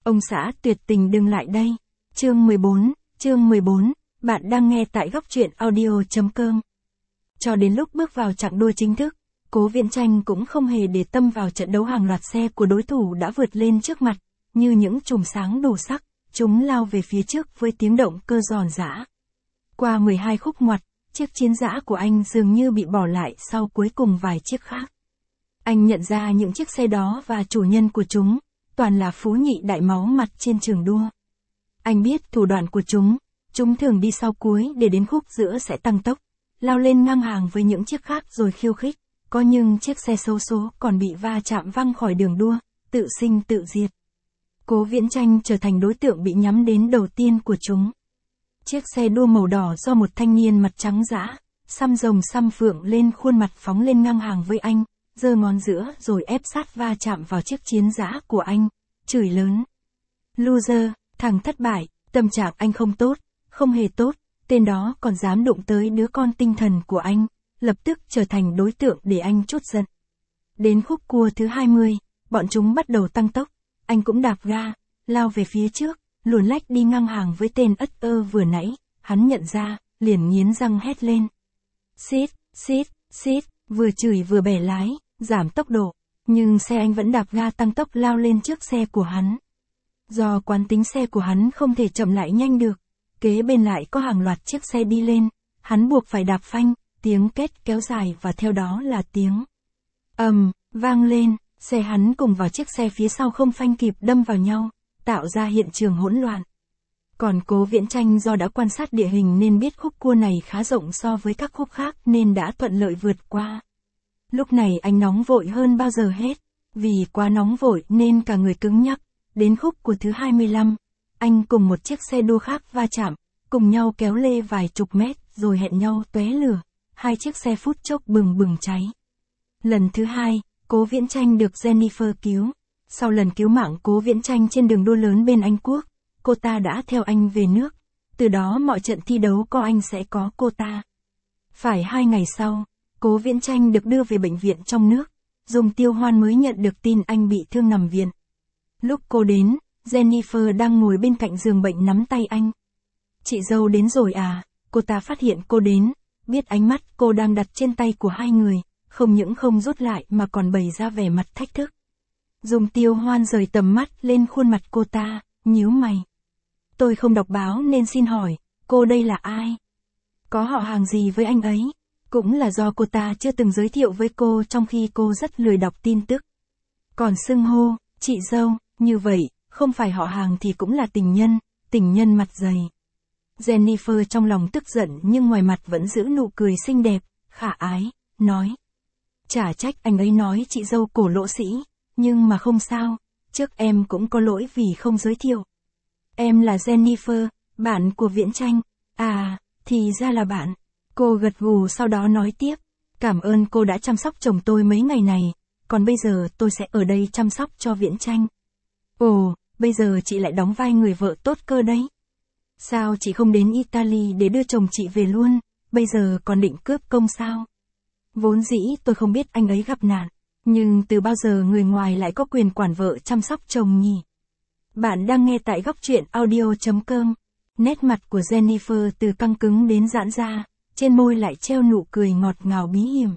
Ông xã tuyệt tình đừng lại đây. Chương 14, bạn đang nghe tại góc truyện audio.com. Cho đến lúc bước vào chặng đua chính thức, Cố Viễn Tranh cũng không hề để tâm vào trận đấu hàng loạt xe của đối thủ đã vượt lên trước mặt, như những chùm sáng đủ sắc, chúng lao về phía trước với tiếng động cơ giòn giã. Qua 12 khúc ngoặt, chiếc chiến dã của anh dường như bị bỏ lại sau cuối cùng vài chiếc khác. Anh nhận ra những chiếc xe đó và chủ nhân của chúng, toàn là phú nhị đại máu mặt trên trường đua. Anh biết thủ đoạn của chúng thường đi sau cuối để đến khúc giữa sẽ tăng tốc, lao lên ngang hàng với những chiếc khác rồi khiêu khích, có những chiếc xe xấu số còn bị va chạm văng khỏi đường đua, tự sinh tự diệt. Cố Viễn Tranh trở thành đối tượng bị nhắm đến đầu tiên của chúng. Chiếc xe đua màu đỏ do một thanh niên mặt trắng dã, xăm rồng xăm phượng lên khuôn mặt phóng lên ngang hàng với anh, giơ ngón giữa rồi ép sát va chạm vào chiếc chiến dã của anh, chửi lớn. Loser, thằng thất bại, tâm trạng anh không tốt, không hề tốt, tên đó còn dám đụng tới đứa con tinh thần của anh, lập tức trở thành đối tượng để anh trút giận. Đến khúc cua thứ 20, bọn chúng bắt đầu tăng tốc, anh cũng đạp ga, lao về phía trước, luồn lách đi ngang hàng với tên ất ơ vừa nãy, hắn nhận ra, liền nghiến răng hét lên. Xít, vừa chửi vừa bẻ lái, giảm tốc độ, nhưng xe anh vẫn đạp ga tăng tốc lao lên trước xe của hắn. Do quán tính xe của hắn không thể chậm lại nhanh được, kế bên lại có hàng loạt chiếc xe đi lên, hắn buộc phải đạp phanh, tiếng két kéo dài và theo đó là tiếng vang lên, xe hắn cùng vào chiếc xe phía sau không phanh kịp đâm vào nhau, tạo ra hiện trường hỗn loạn. Còn Cố Viễn Tranh do đã quan sát địa hình nên biết khúc cua này khá rộng so với các khúc khác nên đã thuận lợi vượt qua. Lúc này anh nóng vội hơn bao giờ hết, vì quá nóng vội nên cả người cứng nhắc. Đến khúc của thứ 25, anh cùng một chiếc xe đua khác va chạm, cùng nhau kéo lê vài chục mét rồi hẹn nhau tóe lửa, hai chiếc xe phút chốc bừng cháy. Lần thứ 2, Cố Viễn Tranh được Jennifer cứu. Sau lần cứu mạng Cố Viễn Tranh trên đường đua lớn bên Anh Quốc, cô ta đã theo anh về nước, từ đó mọi trận thi đấu có anh sẽ có cô ta. Phải 2 ngày sau, Cố Viễn Tranh được đưa về bệnh viện trong nước, Dung Tiêu Hoan mới nhận được tin anh bị thương nằm viện. Lúc cô đến, Jennifer đang ngồi bên cạnh giường bệnh nắm tay anh. Chị dâu đến rồi à? Cô ta phát hiện cô đến, biết ánh mắt cô đang đặt trên tay của hai người, không những không rút lại mà còn bày ra vẻ mặt thách thức. Dung Tiêu Hoan rời tầm mắt lên khuôn mặt cô ta, nhíu mày. Tôi không đọc báo nên xin hỏi, cô đây là ai? Có họ hàng gì với anh ấy? Cũng là do cô ta chưa từng giới thiệu với cô trong khi cô rất lười đọc tin tức. Còn xưng hô, chị dâu, như vậy, không phải họ hàng thì cũng là tình nhân mặt dày. Jennifer trong lòng tức giận nhưng ngoài mặt vẫn giữ nụ cười xinh đẹp, khả ái, nói. Chả trách anh ấy nói chị dâu cổ lỗ sĩ, nhưng mà không sao, trước em cũng có lỗi vì không giới thiệu. Em là Jennifer, bạn của Viễn Tranh. À, thì ra là bạn. Cô gật gù sau đó nói tiếp. Cảm ơn cô đã chăm sóc chồng tôi mấy ngày này, còn bây giờ tôi sẽ ở đây chăm sóc cho Viễn Tranh. Ồ, bây giờ chị lại đóng vai người vợ tốt cơ đấy. Sao chị không đến Italy để đưa chồng chị về luôn, bây giờ còn định cướp công sao? Vốn dĩ tôi không biết anh ấy gặp nạn, nhưng từ bao giờ người ngoài lại có quyền quản vợ chăm sóc chồng nhỉ? Bạn đang nghe tại góc truyện audio.com. Nét mặt của Jennifer từ căng cứng đến giãn ra, trên môi lại treo nụ cười ngọt ngào bí hiểm.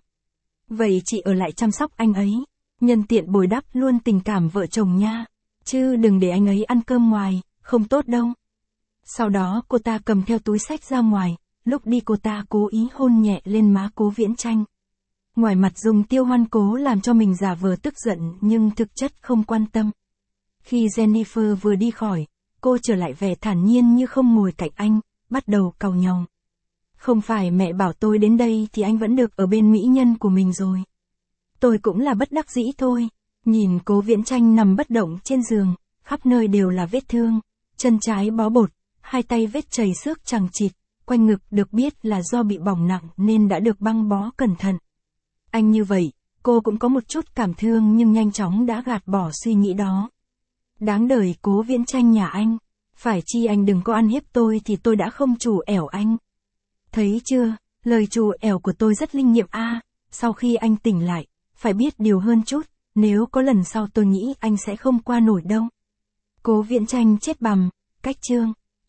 Vậy chị ở lại chăm sóc anh ấy, nhân tiện bồi đắp luôn tình cảm vợ chồng nha, chứ đừng để anh ấy ăn cơm ngoài, không tốt đâu. Sau đó cô ta cầm theo túi xách ra ngoài, lúc đi cô ta cố ý hôn nhẹ lên má Cố Viễn Tranh. Ngoài mặt Dung Tiêu Hoan cố làm cho mình giả vờ tức giận nhưng thực chất không quan tâm. Khi Jennifer vừa đi khỏi, cô trở lại vẻ thản nhiên như không ngồi cạnh anh, bắt đầu càu nhàu. Không phải mẹ bảo tôi đến đây thì anh vẫn được ở bên mỹ nhân của mình rồi. Tôi cũng là bất đắc dĩ thôi. Nhìn Cố Viễn Tranh nằm bất động trên giường, khắp nơi đều là vết thương, chân trái bó bột, hai tay vết chảy xước chằng chịt, quanh ngực được biết là do bị bỏng nặng nên đã được băng bó cẩn thận. Anh như vậy, cô cũng có một chút cảm thương nhưng nhanh chóng đã gạt bỏ suy nghĩ đó. Đáng đời Cố Viễn Tranh nhà anh, phải chi anh đừng có ăn hiếp tôi thì tôi đã không trù ẻo anh. Thấy chưa, lời trù ẻo của tôi rất linh nghiệm a. Sau khi anh tỉnh lại, phải biết điều hơn chút, nếu có lần sau tôi nghĩ anh sẽ không qua nổi đâu. Cố Viễn Tranh chết bầm, cách chương.